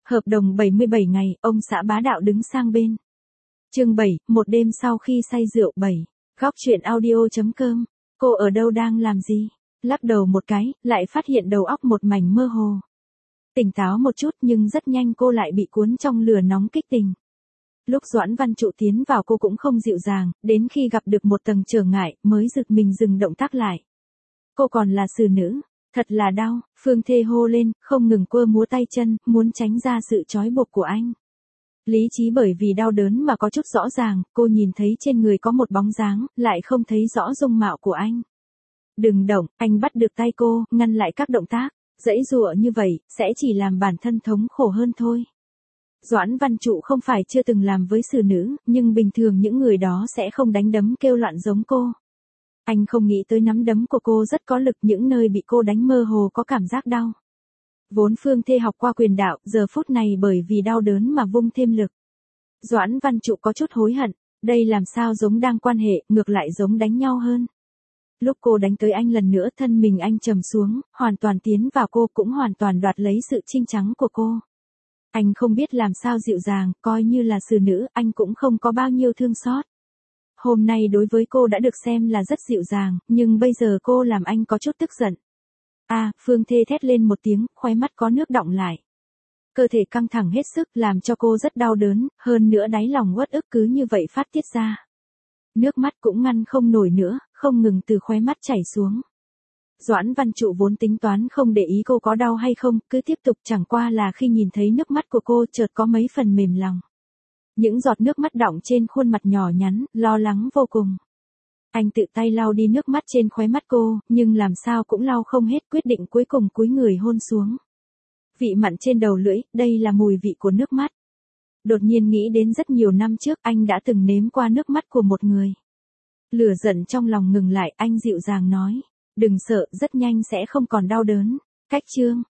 Hợp đồng 77 ngày, ông xã bá đạo đứng sang bên. Chương 7, một đêm sau khi say rượu 7. Góc truyện audio.com. Cô ở đâu đang làm gì? Lắc đầu một cái, lại phát hiện đầu óc một mảnh mơ hồ. Tỉnh táo một chút nhưng rất nhanh cô lại bị cuốn trong lửa nóng kích tình. Lúc Doãn Văn Trụ tiến vào cô cũng không dịu dàng, đến khi gặp được một tầng trở ngại mới giật mình dừng động tác lại. Cô còn là xử nữ, thật là đau, Phương Thê hô lên, không ngừng quơ múa tay chân, muốn tránh ra sự trói buộc của anh. Lý trí bởi vì đau đớn mà có chút rõ ràng, cô nhìn thấy trên người có một bóng dáng, lại không thấy rõ dung mạo của anh. Đừng động, anh bắt được tay cô, ngăn lại các động tác, giãy giụa như vậy, sẽ chỉ làm bản thân thống khổ hơn thôi. Doãn Văn Trụ không phải chưa từng làm với xử nữ, nhưng bình thường những người đó sẽ không đánh đấm kêu loạn giống cô. Anh không nghĩ tới nắm đấm của cô rất có lực, những nơi bị cô đánh mơ hồ có cảm giác đau. Vốn Phương Thê học qua quyền đạo, giờ phút này bởi vì đau đớn mà vung thêm lực. Doãn Văn Trụ có chút hối hận, đây làm sao giống đang quan hệ, ngược lại giống đánh nhau hơn. Lúc cô đánh tới anh lần nữa, thân mình anh trầm xuống, hoàn toàn tiến vào cô, cũng hoàn toàn đoạt lấy sự trinh trắng của cô. Anh không biết làm sao dịu dàng, coi như là xử nữ, anh cũng không có bao nhiêu thương xót. Hôm nay đối với cô đã được xem là rất dịu dàng, nhưng bây giờ cô làm anh có chút tức giận. Phương Thê thét lên một tiếng, khóe mắt có nước đọng lại. Cơ thể căng thẳng hết sức, làm cho cô rất đau đớn, hơn nữa đáy lòng uất ức cứ như vậy phát tiết ra. Nước mắt cũng ngăn không nổi nữa, không ngừng từ khóe mắt chảy xuống. Doãn Văn Trụ vốn tính toán không để ý cô có đau hay không, cứ tiếp tục, chẳng qua là khi nhìn thấy nước mắt của cô chợt có mấy phần mềm lòng. Những giọt nước mắt đọng trên khuôn mặt nhỏ nhắn, lo lắng vô cùng. Anh tự tay lau đi nước mắt trên khóe mắt cô, nhưng làm sao cũng lau không hết, quyết định cuối cùng cúi người hôn xuống. Vị mặn trên đầu lưỡi, đây là mùi vị của nước mắt. Đột nhiên nghĩ đến rất nhiều năm trước anh đã từng nếm qua nước mắt của một người. Lửa giận trong lòng ngừng lại, anh dịu dàng nói, đừng sợ, rất nhanh sẽ không còn đau đớn. Cách chương